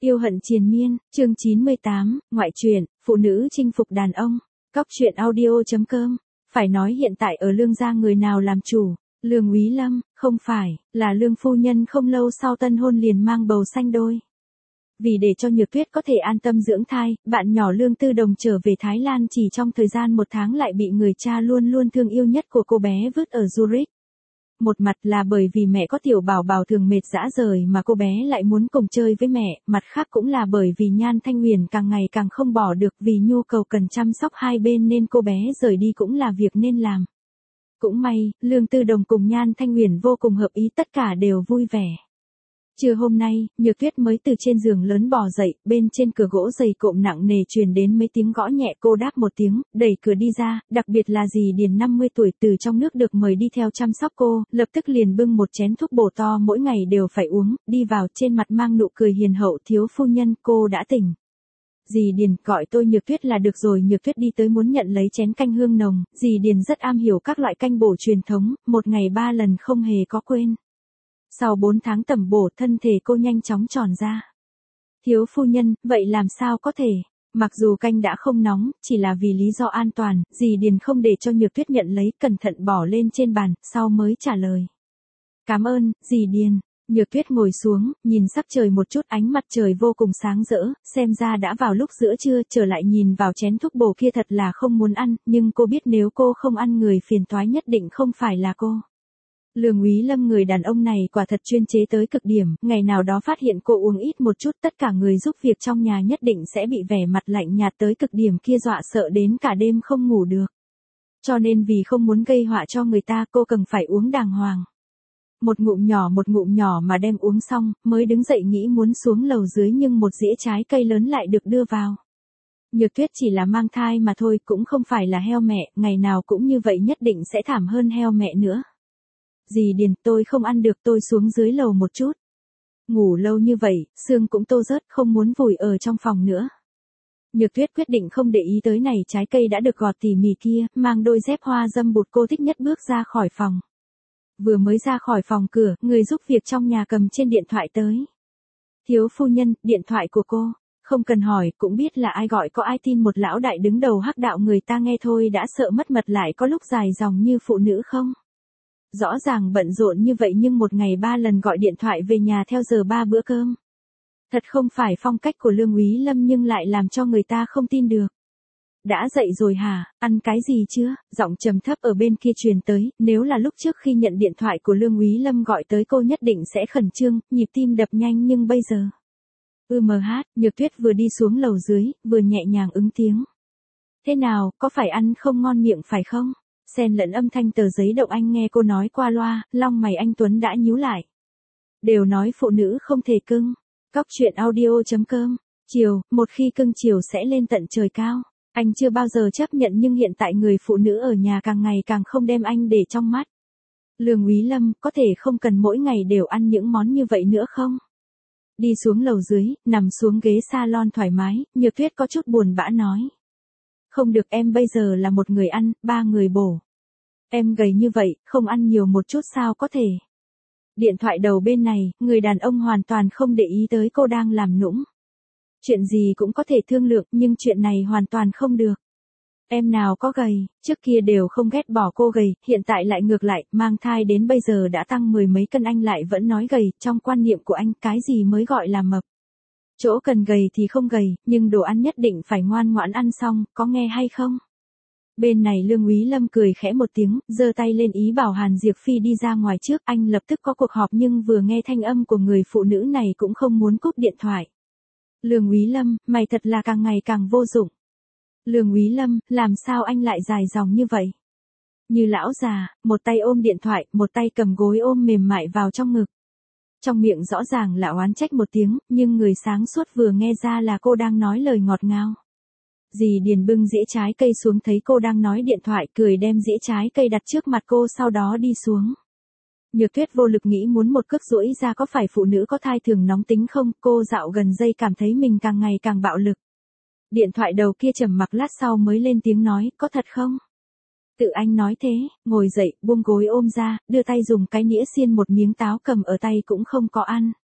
Yêu hận triền miên, chương 98, ngoại truyện, phụ nữ chinh phục đàn ông. Cóc truyện audio.com. Phải nói hiện tại ở Lương gia người nào làm chủ? Lương Úy Lâm, không phải, là Lương phu nhân không lâu sau tân hôn liền mang bầu sanh đôi. Vì để cho Nhược Tuyết có thể an tâm dưỡng thai, bạn nhỏ Lương Tư Đồng trở về Thái Lan chỉ trong thời gian 1 tháng lại bị người cha luôn luôn thương yêu nhất của cô bé vứt ở Zurich. Một mặt là bởi vì mẹ có tiểu bảo bảo thường mệt rã rời mà cô bé lại muốn cùng chơi với mẹ, mặt khác cũng là bởi vì Nhan Thanh Huyền càng ngày càng không bỏ được vì nhu cầu cần chăm sóc hai bên nên cô bé rời đi cũng là việc nên làm. Cũng may, Lương Tư Đồng cùng Nhan Thanh Huyền vô cùng hợp ý, tất cả đều vui vẻ. Trưa hôm nay, Nhược Tuyết mới từ trên giường lớn bò dậy, bên trên cửa gỗ dày cộm nặng nề truyền đến mấy tiếng gõ nhẹ, cô đáp một tiếng, đẩy cửa đi ra, đặc biệt là dì Điền 50 tuổi từ trong nước được mời đi theo chăm sóc cô, lập tức liền bưng một chén thuốc bổ to mỗi ngày đều phải uống, đi vào trên mặt mang nụ cười hiền hậu, thiếu phu nhân, cô đã tỉnh. Dì Điền, gọi tôi Nhược Tuyết là được rồi. Nhược Tuyết đi tới muốn nhận lấy chén canh hương nồng, dì Điền rất am hiểu các loại canh bổ truyền thống, một ngày 3 lần không hề có quên. Sau 4 tháng tẩm bổ, thân thể cô nhanh chóng tròn ra. Thiếu phu nhân, vậy làm sao có thể? Mặc dù canh đã không nóng, chỉ là vì lý do an toàn, dì Điền không để cho Nhược Tuyết nhận lấy, cẩn thận bỏ lên trên bàn, sau mới trả lời. Cảm ơn, dì Điền. Nhược Tuyết ngồi xuống, nhìn sắc trời một chút, ánh mặt trời vô cùng sáng rỡ, xem ra đã vào lúc giữa trưa, trở lại nhìn vào chén thuốc bổ kia thật là không muốn ăn, nhưng cô biết nếu cô không ăn người phiền toái nhất định không phải là cô. Lương Úy Lâm, người đàn ông này quả thật chuyên chế tới cực điểm, ngày nào đó phát hiện cô uống ít một chút, tất cả người giúp việc trong nhà nhất định sẽ bị vẻ mặt lạnh nhạt tới cực điểm kia dọa sợ đến cả đêm không ngủ được. Cho nên vì không muốn gây họa cho người ta, cô cần phải uống đàng hoàng. Một ngụm nhỏ mà đem uống xong, mới đứng dậy nghĩ muốn xuống lầu dưới nhưng một dĩa trái cây lớn lại được đưa vào. Nhược Tuyết chỉ là mang thai mà thôi, cũng không phải là heo mẹ, ngày nào cũng như vậy nhất định sẽ thảm hơn heo mẹ nữa. Dì Điền, tôi không ăn được, tôi xuống dưới lầu một chút. Ngủ lâu như vậy, xương cũng tô rớt, không muốn vùi ở trong phòng nữa. Nhược Tuyết quyết định không để ý tới này trái cây đã được gọt tỉ mỉ kia, mang đôi dép hoa dâm bụt cô thích nhất bước ra khỏi phòng. Vừa mới ra khỏi phòng cửa, người giúp việc trong nhà cầm trên điện thoại tới. Thiếu phu nhân, điện thoại của cô. Không cần hỏi, cũng biết là ai gọi, có ai tin một lão đại đứng đầu hắc đạo người ta nghe thôi đã sợ mất mật lại có lúc dài dòng như phụ nữ không? Rõ ràng bận rộn như vậy nhưng một ngày 3 lần gọi điện thoại về nhà theo giờ 3 bữa cơm. Thật không phải phong cách của Lương Úy Lâm nhưng lại làm cho người ta không tin được. Đã dậy rồi hả, ăn cái gì chưa? Giọng trầm thấp ở bên kia truyền tới, nếu là lúc trước khi nhận điện thoại của Lương Úy Lâm gọi tới cô nhất định sẽ khẩn trương, nhịp tim đập nhanh nhưng bây giờ. Nhược Tuyết vừa đi xuống lầu dưới, vừa nhẹ nhàng ứng tiếng. Thế nào, có phải ăn không ngon miệng phải không? Xen lẫn âm thanh tờ giấy động anh nghe cô nói qua loa, lông mày anh Tuấn đã nhíu lại. Đều nói phụ nữ không thể cưng. Cóc truyện audio.com. Chiều, một khi cưng chiều sẽ lên tận trời cao. Anh chưa bao giờ chấp nhận nhưng hiện tại người phụ nữ ở nhà càng ngày càng không đem anh để trong mắt. Lương Úy Lâm, có thể không cần mỗi ngày đều ăn những món như vậy nữa không? Đi xuống lầu dưới, nằm xuống ghế salon thoải mái, Nhược Tuyết có chút buồn bã nói. Không được, em bây giờ là một người ăn, 3 người bổ. Em gầy như vậy, không ăn nhiều một chút sao có thể. Điện thoại đầu bên này, người đàn ông hoàn toàn không để ý tới cô đang làm nũng. Chuyện gì cũng có thể thương lượng, nhưng chuyện này hoàn toàn không được. Em nào có gầy, trước kia đều không ghét bỏ cô gầy, hiện tại lại ngược lại, mang thai đến bây giờ đã tăng 10 mấy cân anh lại vẫn nói gầy, trong quan niệm của anh, cái gì mới gọi là mập. Chỗ cần gầy thì không gầy, nhưng đồ ăn nhất định phải ngoan ngoãn ăn xong, có nghe hay không? Bên này Lương Úy Lâm cười khẽ một tiếng, giơ tay lên ý bảo Hàn Diệp Phi đi ra ngoài trước, anh lập tức có cuộc họp nhưng vừa nghe thanh âm của người phụ nữ này cũng không muốn cúp điện thoại. Lương Úy Lâm, mày thật là càng ngày càng vô dụng. Lương Úy Lâm, làm sao anh lại dài dòng như vậy? Như lão già, một tay ôm điện thoại, một tay cầm gối ôm mềm mại vào trong ngực. Trong miệng rõ ràng là oán trách một tiếng, nhưng người sáng suốt vừa nghe ra là cô đang nói lời ngọt ngào. Dì Điền bưng dĩa trái cây xuống thấy cô đang nói điện thoại, cười đem dĩa trái cây đặt trước mặt cô sau đó đi xuống. Nhược Tuyết vô lực nghĩ muốn một cước duỗi ra, có phải phụ nữ có thai thường nóng tính không? Cô dạo gần giây cảm thấy mình càng ngày càng bạo lực. Điện thoại đầu kia trầm mặc lát sau mới lên tiếng nói, có thật không? Tự anh nói thế, ngồi dậy, buông gối ôm ra, đưa tay dùng cái nĩa xiên một miếng táo cầm ở tay cũng không có ăn.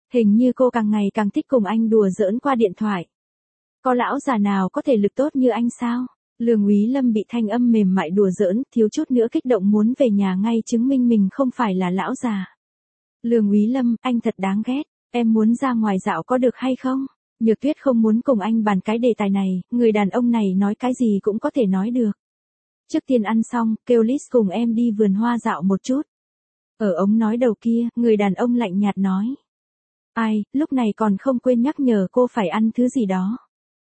Hình như cô càng ngày càng thích cùng anh đùa giỡn qua điện thoại. Có lão già nào có thể lực tốt như anh sao? Lương Úy Lâm bị thanh âm mềm mại đùa giỡn, thiếu chút nữa kích động muốn về nhà ngay chứng minh mình không phải là lão già. Lương Úy Lâm, anh thật đáng ghét, em muốn ra ngoài dạo có được hay không? Nhược Tuyết không muốn cùng anh bàn cái đề tài này, người đàn ông này nói cái gì cũng có thể nói được. Trước tiên ăn xong, kêu Liz cùng em đi vườn hoa dạo một chút. Ở ống nói đầu kia, người đàn ông lạnh nhạt nói. Ai, lúc này còn không quên nhắc nhở cô phải ăn thứ gì đó.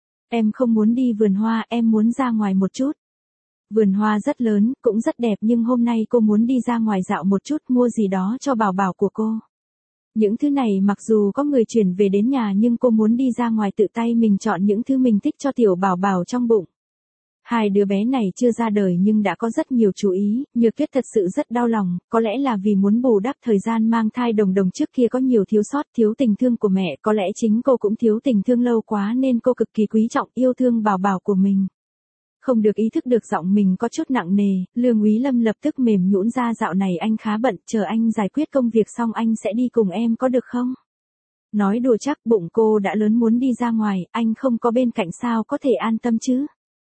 Em không muốn đi vườn hoa, em muốn ra ngoài một chút. Vườn hoa rất lớn, cũng rất đẹp nhưng hôm nay cô muốn đi ra ngoài dạo một chút mua gì đó cho bảo bảo của cô. Những thứ này mặc dù có người chuyển về đến nhà nhưng cô muốn đi ra ngoài tự tay mình chọn những thứ mình thích cho tiểu bảo bảo trong bụng. Hai đứa bé này chưa ra đời nhưng đã có rất nhiều chú ý, Nhược Tuyết thật sự rất đau lòng, có lẽ là vì muốn bù đắp thời gian mang thai đồng đồng trước kia có nhiều thiếu sót, thiếu tình thương của mẹ, có lẽ chính cô cũng thiếu tình thương lâu quá nên cô cực kỳ quý trọng yêu thương bảo bảo của mình. Không được ý thức được giọng mình có chút nặng nề, Lương Úy Lâm lập tức mềm nhũn ra dạo này anh khá bận, chờ anh giải quyết công việc xong anh sẽ đi cùng em có được không? Nói đùa chắc bụng cô đã lớn muốn đi ra ngoài, anh không có bên cạnh sao có thể an tâm chứ?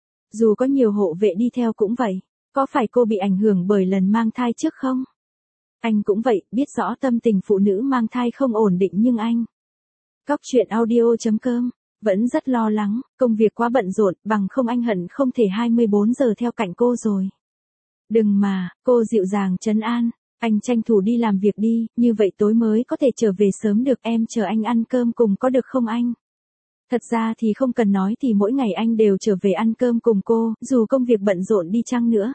Dù có nhiều hộ vệ đi theo cũng vậy, có phải cô bị ảnh hưởng bởi lần mang thai trước không? Anh cũng vậy, biết rõ tâm tình phụ nữ mang thai không ổn định nhưng anh. Cóc truyện audio.com vẫn rất lo lắng, công việc quá bận rộn, bằng không anh hận không thể 24 giờ theo cạnh cô rồi. Đừng mà, cô dịu dàng trấn an, anh tranh thủ đi làm việc đi, như vậy tối mới có thể trở về sớm được, em chờ anh ăn cơm cùng có được không anh? Thật ra thì không cần nói thì mỗi ngày anh đều trở về ăn cơm cùng cô, dù công việc bận rộn đi chăng nữa.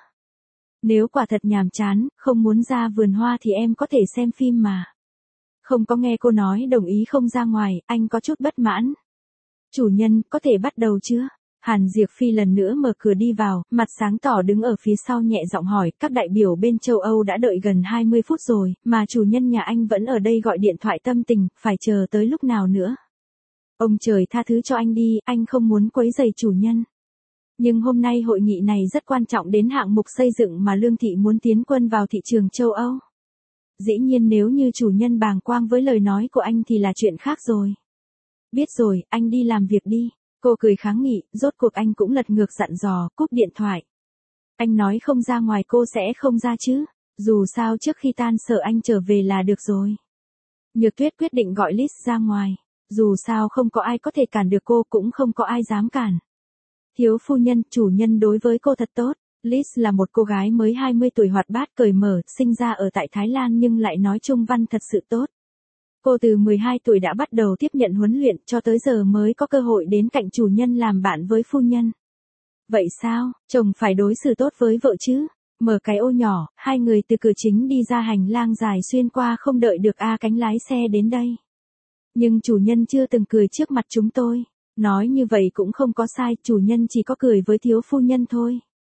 Nếu quả thật nhàm chán, không muốn ra vườn hoa thì em có thể xem phim mà. Không có nghe cô nói đồng ý không ra ngoài, anh có chút bất mãn. Chủ nhân, có thể bắt đầu chưa? Hàn Diệp Phi lần nữa mở cửa đi vào, mặt sáng tỏ đứng ở phía sau nhẹ giọng hỏi, các đại biểu bên châu Âu đã đợi gần 20 phút rồi, mà chủ nhân nhà anh vẫn ở đây gọi điện thoại tâm tình, phải chờ tới lúc nào nữa? Ông trời tha thứ cho anh đi, anh không muốn quấy rầy chủ nhân. Nhưng hôm nay hội nghị này rất quan trọng đến hạng mục xây dựng mà Lương Thị muốn tiến quân vào thị trường châu Âu. Dĩ nhiên nếu như chủ nhân bàng quang với lời nói của anh thì là chuyện khác rồi. Biết rồi, anh đi làm việc đi. Cô cười kháng nghị, rốt cuộc anh cũng lật ngược dặn dò, cúp điện thoại. Anh nói không ra ngoài cô sẽ không ra chứ. Dù sao trước khi tan sở anh trở về là được rồi. Nhược Tuyết quyết định gọi Liz ra ngoài. Dù sao không có ai có thể cản được cô, cũng không có ai dám cản. Thiếu phu nhân, chủ nhân đối với cô thật tốt. Liz là một cô gái mới 20 tuổi hoạt bát cởi mở, sinh ra ở tại Thái Lan nhưng lại nói Trung văn thật sự tốt. Cô từ 12 tuổi đã bắt đầu tiếp nhận huấn luyện cho tới giờ mới có cơ hội đến cạnh chủ nhân làm bạn với phu nhân. Vậy sao, chồng phải đối xử tốt với vợ chứ? Mở cái ô nhỏ, hai người từ cửa chính đi ra hành lang dài xuyên qua không đợi được A Cánh lái xe đến đây. Nhưng chủ nhân chưa từng cười trước mặt chúng tôi. Nói như vậy cũng không có sai, chủ nhân chỉ có cười với thiếu phu nhân thôi.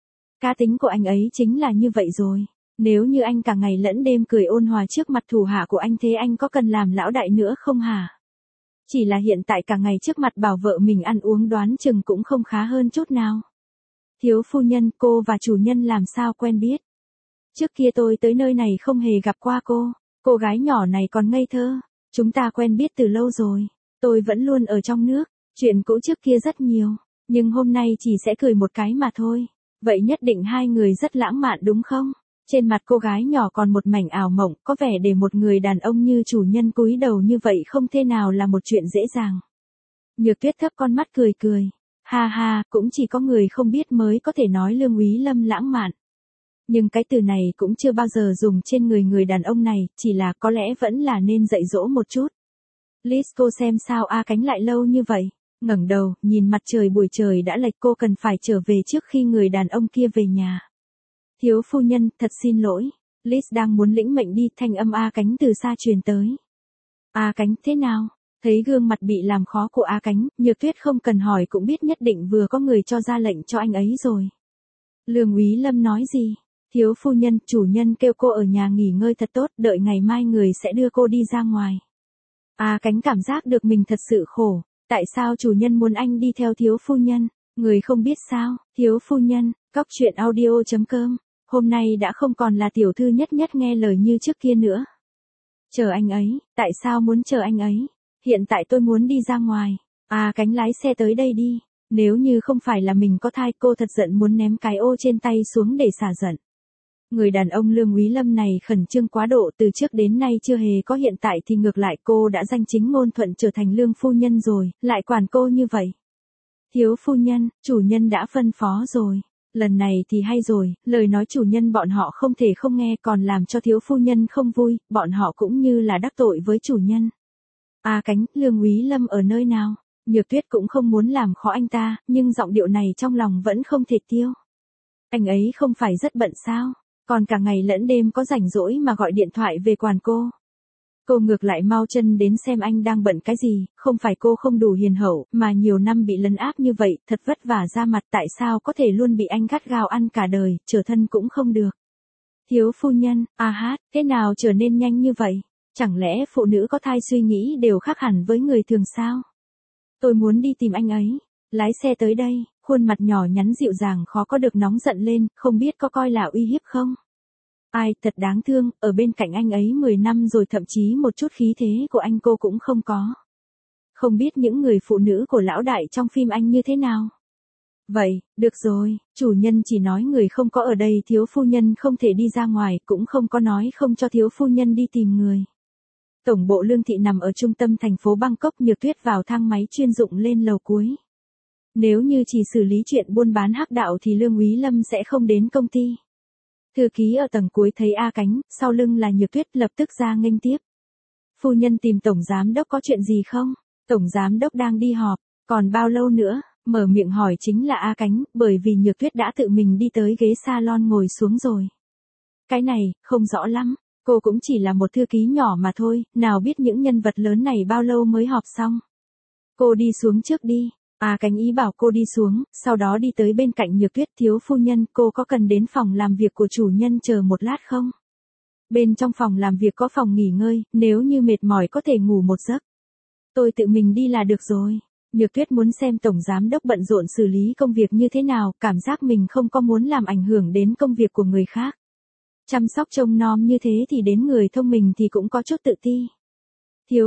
Cá tính của anh ấy chính là như vậy rồi. Nếu như anh cả ngày lẫn đêm cười ôn hòa trước mặt thủ hạ của anh thế anh có cần làm lão đại nữa không hả? Chỉ là hiện tại cả ngày trước mặt bảo vợ mình ăn uống đoán chừng cũng không khá hơn chút nào. Thiếu phu nhân, cô và chủ nhân làm sao quen biết? Trước kia tôi tới nơi này không hề gặp qua cô gái nhỏ này còn ngây thơ. Chúng ta quen biết từ lâu rồi. Tôi vẫn luôn ở trong nước, chuyện cũ trước kia rất nhiều, nhưng hôm nay chỉ sẽ cười một cái mà thôi. Vậy nhất định hai người rất lãng mạn đúng không? Trên mặt cô gái nhỏ còn một mảnh ảo mộng, có vẻ để một người đàn ông như chủ nhân cúi đầu như vậy không thể nào là một chuyện dễ dàng. Nhược Tuyết thấp con mắt cười cười. Ha ha, cũng chỉ có người không biết mới có thể nói Lương Úy Lâm lãng mạn. Nhưng cái từ này cũng chưa bao giờ dùng trên người đàn ông này, chỉ là có lẽ vẫn là nên dạy dỗ một chút. Liz, cô xem sao A Cánh lại lâu như vậy? Ngẩng đầu, nhìn mặt trời buổi trời đã lệch, cô cần phải trở về trước khi người đàn ông kia về nhà. Thiếu phu nhân, thật xin lỗi. Liz đang muốn lĩnh mệnh đi, thanh âm A Cánh từ xa truyền tới. A Cánh, thế nào? Thấy gương mặt bị làm khó của A Cánh, Nhược Tuyết không cần hỏi cũng biết nhất định vừa có người cho ra lệnh cho anh ấy rồi. Lương Úy Lâm nói gì? Thiếu phu nhân, chủ nhân kêu cô ở nhà nghỉ ngơi thật tốt, đợi ngày mai người sẽ đưa cô đi ra ngoài. A Cánh cảm giác được mình thật sự khổ. Tại sao chủ nhân muốn anh đi theo thiếu phu nhân? Người không biết sao, thiếu phu nhân, cóc truyện audio.com. Hôm nay đã không còn là tiểu thư nhất nhất nghe lời như trước kia nữa. Chờ anh ấy, tại sao muốn chờ anh ấy? Hiện tại tôi muốn đi ra ngoài. Cánh lái xe tới đây đi. Nếu như không phải là mình có thai, cô thật giận muốn ném cái ô trên tay xuống để xả giận. Người đàn ông Lương Úy Lâm này khẩn trương quá độ, từ trước đến nay chưa hề có, hiện tại thì ngược lại cô đã danh chính ngôn thuận trở thành Lương phu nhân rồi, lại quản cô như vậy. Thiếu phu nhân, chủ nhân đã phân phó rồi. Lần này thì hay rồi, lời nói chủ nhân bọn họ không thể không nghe, còn làm cho thiếu phu nhân không vui, bọn họ cũng như là đắc tội với chủ nhân. Cánh, Lương Úy Lâm ở nơi nào? Nhược Tuyết cũng không muốn làm khó anh ta, nhưng giọng điệu này trong lòng vẫn không thể tiêu. Anh ấy không phải rất bận sao? Còn cả ngày lẫn đêm có rảnh rỗi mà gọi điện thoại về quản cô. Cô ngược lại mau chân đến xem anh đang bận cái gì, không phải cô không đủ hiền hậu, mà nhiều năm bị lấn áp như vậy, thật vất vả ra mặt, tại sao có thể luôn bị anh gắt gao ăn cả đời, trở thân cũng không được. Thiếu phu nhân, thế nào trở nên nhanh như vậy? Chẳng lẽ phụ nữ có thai suy nghĩ đều khác hẳn với người thường sao? Tôi muốn đi tìm anh ấy. Lái xe tới đây, khuôn mặt nhỏ nhắn dịu dàng khó có được nóng giận lên, không biết có coi là uy hiếp không? Thật đáng thương, ở bên cạnh anh ấy 10 năm rồi, thậm chí một chút khí thế của anh cô cũng không có. Không biết những người phụ nữ của lão đại trong phim anh như thế nào? Vậy, được rồi, chủ nhân chỉ nói người không có ở đây, thiếu phu nhân không thể đi ra ngoài, cũng không có nói không cho thiếu phu nhân đi tìm người. Tổng bộ Lương thị nằm ở trung tâm thành phố Bangkok, Nhược Tuyết vào thang máy chuyên dụng lên lầu cuối. Nếu như chỉ xử lý chuyện buôn bán hắc đạo thì Lương Úy Lâm sẽ không đến công ty. Thư ký ở tầng cuối thấy Cánh, sau lưng là Nhược Tuyết, lập tức ra nghênh tiếp. Phu nhân tìm tổng giám đốc có chuyện gì không? Tổng giám đốc đang đi họp, còn bao lâu nữa? Mở miệng hỏi chính là Cánh, bởi vì Nhược Tuyết đã tự mình đi tới ghế salon ngồi xuống rồi. Cái này, không rõ lắm, cô cũng chỉ là một thư ký nhỏ mà thôi, nào biết những nhân vật lớn này bao lâu mới họp xong. Cô đi xuống trước đi. Cánh ý bảo cô đi xuống, sau đó đi tới bên cạnh Nhược Tuyết. Thiếu phu nhân, cô có cần đến phòng làm việc của chủ nhân chờ một lát không? Bên trong phòng làm việc có phòng nghỉ ngơi, nếu như mệt mỏi có thể ngủ một giấc. Tôi tự mình đi là được rồi. Nhược Tuyết muốn xem tổng giám đốc bận rộn xử lý công việc như thế nào, cảm giác mình không có muốn làm ảnh hưởng đến công việc của người khác. Chăm sóc trông nom như thế thì đến người thông minh thì cũng có chút tự ti. Thiếu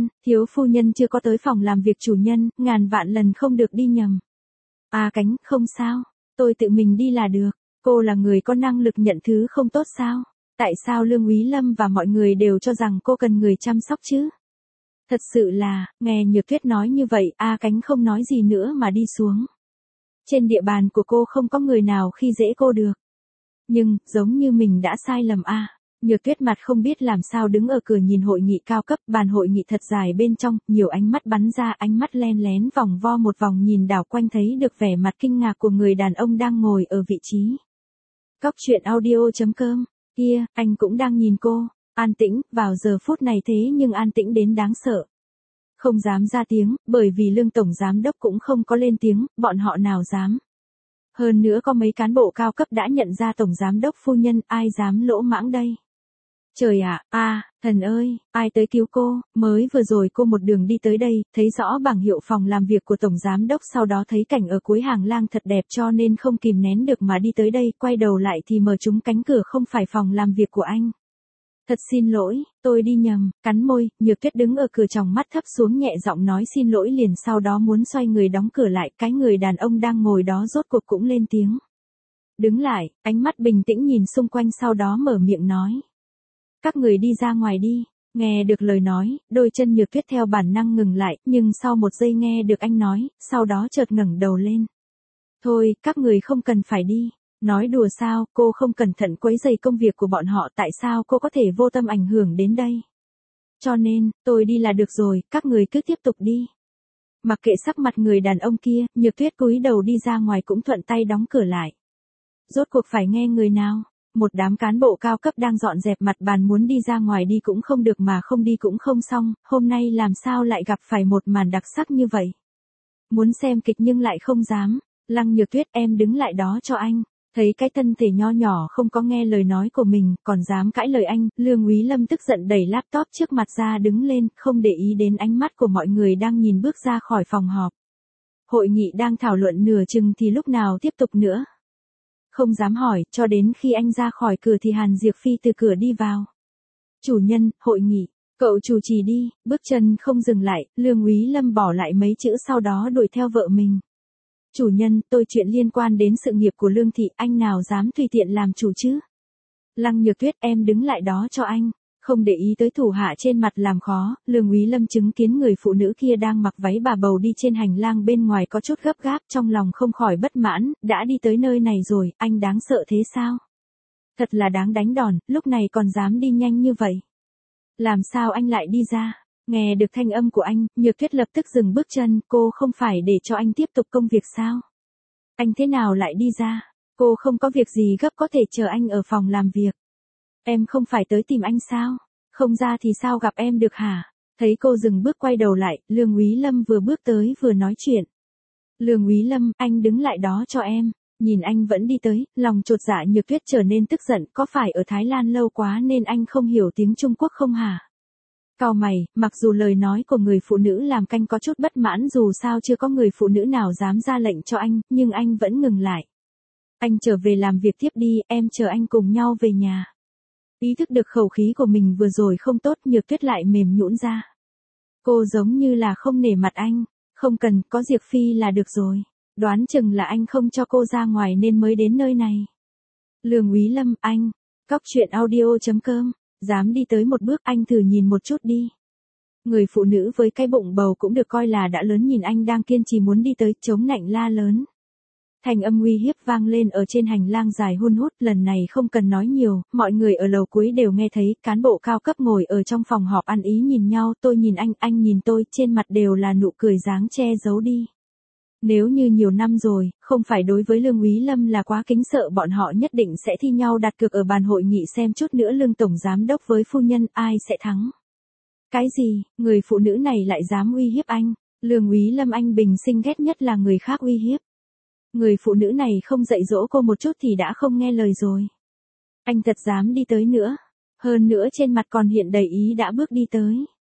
phu nhân chưa có tới phòng làm việc chủ nhân, ngàn vạn lần không được đi nhầm. Cánh, không sao, tôi tự mình đi là được, cô là người có năng lực nhận thứ không tốt sao? Tại sao Lương Úy Lâm và mọi người đều cho rằng cô cần người chăm sóc chứ? Thật sự là, nghe Nhược Tuyết nói như vậy, Cánh không nói gì nữa mà đi xuống. Trên địa bàn của cô không có người nào khi dễ cô được. Nhưng, giống như mình đã sai lầm Nhược Tuyết mặt không biết làm sao đứng ở cửa nhìn hội nghị cao cấp, bàn hội nghị thật dài bên trong, nhiều ánh mắt bắn ra, ánh mắt len lén vòng vo một vòng nhìn đảo quanh, thấy được vẻ mặt kinh ngạc của người đàn ông đang ngồi ở vị trí. Cóc truyện audio.com, kia, anh cũng đang nhìn cô, an tĩnh, vào giờ phút này thế nhưng an tĩnh đến đáng sợ. Không dám ra tiếng, bởi vì Lương tổng giám đốc cũng không có lên tiếng, bọn họ nào dám. Hơn nữa có mấy cán bộ cao cấp đã nhận ra tổng giám đốc phu nhân, ai dám lỗ mãng đây? Trời ạ, thần ơi, ai tới cứu cô, mới vừa rồi cô một đường đi tới đây, thấy rõ bảng hiệu phòng làm việc của tổng giám đốc, sau đó thấy cảnh ở cuối hàng lang thật đẹp cho nên không kìm nén được mà đi tới đây, quay đầu lại thì mở trúng cánh cửa không phải phòng làm việc của anh. Thật xin lỗi, tôi đi nhầm, cắn môi, Nhược Tuyết đứng ở cửa tròng mắt thấp xuống nhẹ giọng nói xin lỗi liền, sau đó muốn xoay người đóng cửa lại, cái người đàn ông đang ngồi đó rốt cuộc cũng lên tiếng. Đứng lại, ánh mắt bình tĩnh nhìn xung quanh sau đó mở miệng nói. Các người đi ra ngoài đi. Nghe được lời nói, đôi chân Nhược Tuyết theo bản năng ngừng lại, nhưng sau một giây nghe được anh nói, sau đó chợt ngẩng đầu lên. Thôi, các người không cần phải đi. Nói đùa sao, cô không cẩn thận quấy rầy công việc của bọn họ, tại sao cô có thể vô tâm ảnh hưởng đến đây? Cho nên, tôi đi là được rồi, các người cứ tiếp tục đi. Mặc kệ sắc mặt người đàn ông kia, Nhược Tuyết cúi đầu đi ra ngoài cũng thuận tay đóng cửa lại. Rốt cuộc phải nghe người nào? Một đám cán bộ cao cấp đang dọn dẹp mặt bàn muốn đi ra ngoài đi cũng không được mà không đi cũng không xong, hôm nay làm sao lại gặp phải một màn đặc sắc như vậy? Muốn xem kịch nhưng lại không dám. Lăng Nhược Tuyết, em đứng lại đó cho anh. Thấy cái thân thể nho nhỏ không có nghe lời nói của mình, còn dám cãi lời anh, Lương Úy Lâm tức giận đẩy laptop trước mặt ra đứng lên, không để ý đến ánh mắt của mọi người đang nhìn bước ra khỏi phòng họp. Hội nghị đang thảo luận nửa chừng thì lúc nào tiếp tục nữa? Không dám hỏi, cho đến khi anh ra khỏi cửa thì Hàn Diệp Phi từ cửa đi vào. Chủ nhân, hội nghị, cậu chủ trì đi, bước chân không dừng lại, Lương Úy Lâm bỏ lại mấy chữ sau đó đuổi theo vợ mình. Chủ nhân, tôi chuyện liên quan đến sự nghiệp của Lương thị, anh nào dám tùy tiện làm chủ chứ? Lăng Nhược Tuyết, em đứng lại đó cho anh. Không để ý tới thủ hạ trên mặt làm khó, Lương Úy Lâm chứng kiến người phụ nữ kia đang mặc váy bà bầu đi trên hành lang bên ngoài có chút gấp gáp, trong lòng không khỏi bất mãn, đã đi tới nơi này rồi, anh đáng sợ thế sao? Thật là đáng đánh đòn, lúc này còn dám đi nhanh như vậy. Làm sao anh lại đi ra? Nghe được thanh âm của anh, Nhược Tuyết lập tức dừng bước chân, cô không phải để cho anh tiếp tục công việc sao? Anh thế nào lại đi ra? Cô không có việc gì gấp có thể chờ anh ở phòng làm việc. Em không phải tới tìm anh sao? Không ra thì sao gặp em được hả? Thấy cô dừng bước quay đầu lại, Lương Úy Lâm vừa bước tới vừa nói chuyện. Lương Úy Lâm, anh đứng lại đó cho em. Nhìn anh vẫn đi tới, lòng chột dạ Nhược Tuyết trở nên tức giận, có phải ở Thái Lan lâu quá nên anh không hiểu tiếng Trung Quốc không hả? Cau mày, mặc dù lời nói của người phụ nữ làm canh có chút bất mãn dù sao chưa có người phụ nữ nào dám ra lệnh cho anh, nhưng anh vẫn ngừng lại. Anh trở về làm việc tiếp đi, em chờ anh cùng nhau về nhà. Ý thức được khẩu khí của mình vừa rồi không tốt, Nhược Tuyết lại mềm nhũn ra. Cô giống như là không nể mặt anh, không cần, có Diệp Phi là được rồi. Đoán chừng là anh không cho cô ra ngoài nên mới đến nơi này. Lương Úy Lâm, anh, cóc truyện audio.com, dám đi tới một bước anh thử nhìn một chút đi. Người phụ nữ với cái bụng bầu cũng được coi là đã lớn nhìn anh đang kiên trì muốn đi tới, chống nạnh la lớn. Thành âm uy hiếp vang lên ở trên hành lang dài hun hút, lần này không cần nói nhiều, mọi người ở lầu cuối đều nghe thấy, cán bộ cao cấp ngồi ở trong phòng họp ăn ý nhìn nhau, tôi nhìn anh nhìn tôi, trên mặt đều là nụ cười dáng che giấu đi. Nếu như nhiều năm rồi, không phải đối với Lương Úy Lâm là quá kính sợ bọn họ nhất định sẽ thi nhau đặt cược ở bàn hội nghị xem chút nữa Lương Tổng Giám Đốc với phu nhân ai sẽ thắng. Cái gì, người phụ nữ này lại dám uy hiếp anh? Lương Úy Lâm anh bình sinh ghét nhất là người khác uy hiếp. Người phụ nữ này không dạy dỗ cô một chút thì đã không nghe lời rồi. Anh thật dám đi tới nữa. Hơn nữa trên mặt còn hiện đầy ý đã bước đi tới.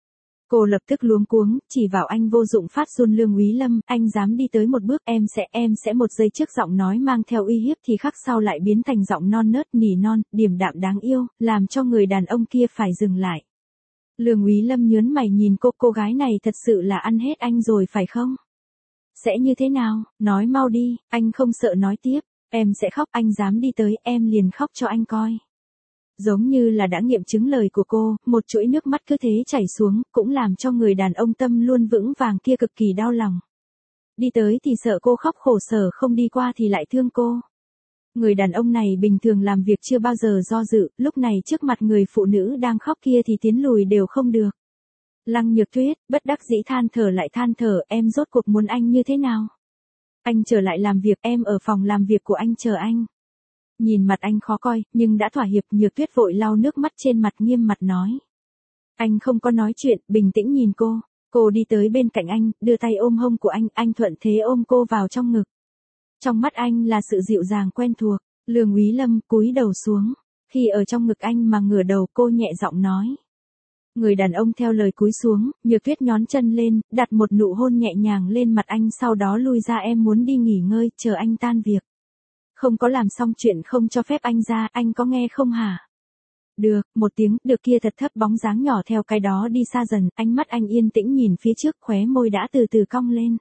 Cô lập tức luống cuống, chỉ vào anh vô dụng phát run. Lương Úy Lâm, anh dám đi tới một bước em sẽ. Một giây trước giọng nói mang theo uy hiếp thì khắc sau lại biến thành giọng non nớt nỉ non, điềm đạm đáng yêu, làm cho người đàn ông kia phải dừng lại. Lương Úy Lâm nhớn mày nhìn cô gái này thật sự là ăn hết anh rồi phải không? Sẽ như thế nào, nói mau đi, anh không sợ nói tiếp, em sẽ khóc, anh dám đi tới em liền khóc cho anh coi. Giống như là đã nghiệm chứng lời của cô, một chuỗi nước mắt cứ thế chảy xuống, cũng làm cho người đàn ông tâm luôn vững vàng kia cực kỳ đau lòng. Đi tới thì sợ cô khóc khổ sở, không đi qua thì lại thương cô. Người đàn ông này bình thường làm việc chưa bao giờ do dự, lúc này trước mặt người phụ nữ đang khóc kia thì tiến lùi đều không được. Lăng Nhược Tuyết, bất đắc dĩ than thở lại than thở, em rốt cuộc muốn anh như thế nào? Anh trở lại làm việc, em ở phòng làm việc của anh chờ anh. Nhìn mặt anh khó coi, nhưng đã thỏa hiệp. Nhược Tuyết vội lau nước mắt trên mặt nghiêm mặt nói. Anh không có nói chuyện, bình tĩnh nhìn cô. Cô đi tới bên cạnh anh, đưa tay ôm hông của anh thuận thế ôm cô vào trong ngực. Trong mắt anh là sự dịu dàng quen thuộc. Lương Úy Lâm cúi đầu xuống. Khi ở trong ngực anh mà ngửa đầu cô nhẹ giọng nói. Người đàn ông theo lời cúi xuống, Nhược Tuyết nhón chân lên, đặt một nụ hôn nhẹ nhàng lên mặt anh sau đó lui ra. Em muốn đi nghỉ ngơi, chờ anh tan việc. Không có làm xong chuyện không cho phép anh ra, anh có nghe không hả? Được, một tiếng, được kia thật thấp bóng dáng nhỏ theo cái đó đi xa dần, ánh mắt anh yên tĩnh nhìn phía trước, khóe môi đã từ từ cong lên.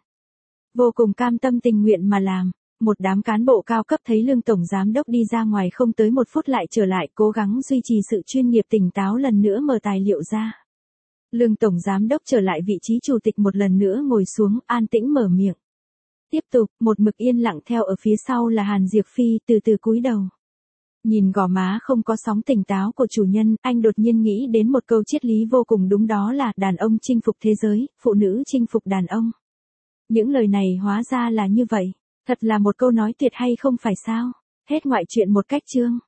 Vô cùng cam tâm tình nguyện mà làm. Một đám cán bộ cao cấp thấy Lương Tổng Giám Đốc đi ra ngoài không tới một phút lại trở lại, cố gắng duy trì sự chuyên nghiệp tỉnh táo lần nữa mở tài liệu ra. Lương Tổng Giám Đốc trở lại vị trí chủ tịch một lần nữa ngồi xuống, an tĩnh mở miệng. Tiếp tục, một mực yên lặng theo ở phía sau là Hàn Diệp Phi từ từ cúi đầu. Nhìn gò má không có sóng tỉnh táo của chủ nhân, anh đột nhiên nghĩ đến một câu triết lý vô cùng đúng, đó là đàn ông chinh phục thế giới, phụ nữ chinh phục đàn ông. Những lời này hóa ra là như vậy. Thật là một câu nói tuyệt hay không phải sao? Hết ngoại truyện một cách chương.